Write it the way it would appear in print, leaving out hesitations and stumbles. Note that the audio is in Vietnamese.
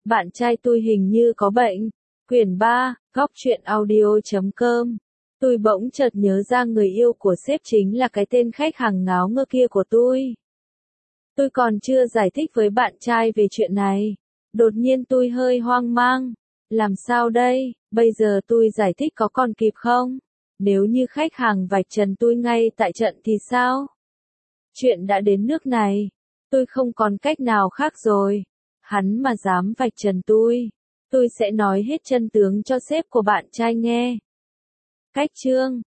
Bạn trai tôi hình như có bệnh. Quyển 3, góc truyện audio.com. Tôi bỗng chợt nhớ ra người yêu của sếp chính là cái tên khách hàng ngáo ngơ kia của tôi. Tôi còn chưa giải thích với bạn trai về chuyện này. Đột nhiên tôi hơi hoang mang. Làm sao đây, bây giờ tôi giải thích có còn kịp không? Nếu như khách hàng vạch trần tôi ngay tại trận thì sao? Chuyện đã đến nước này. Tôi không còn cách nào khác rồi. Hắn mà dám vạch trần tôi sẽ nói hết chân tướng cho sếp của bạn trai nghe. Cách chương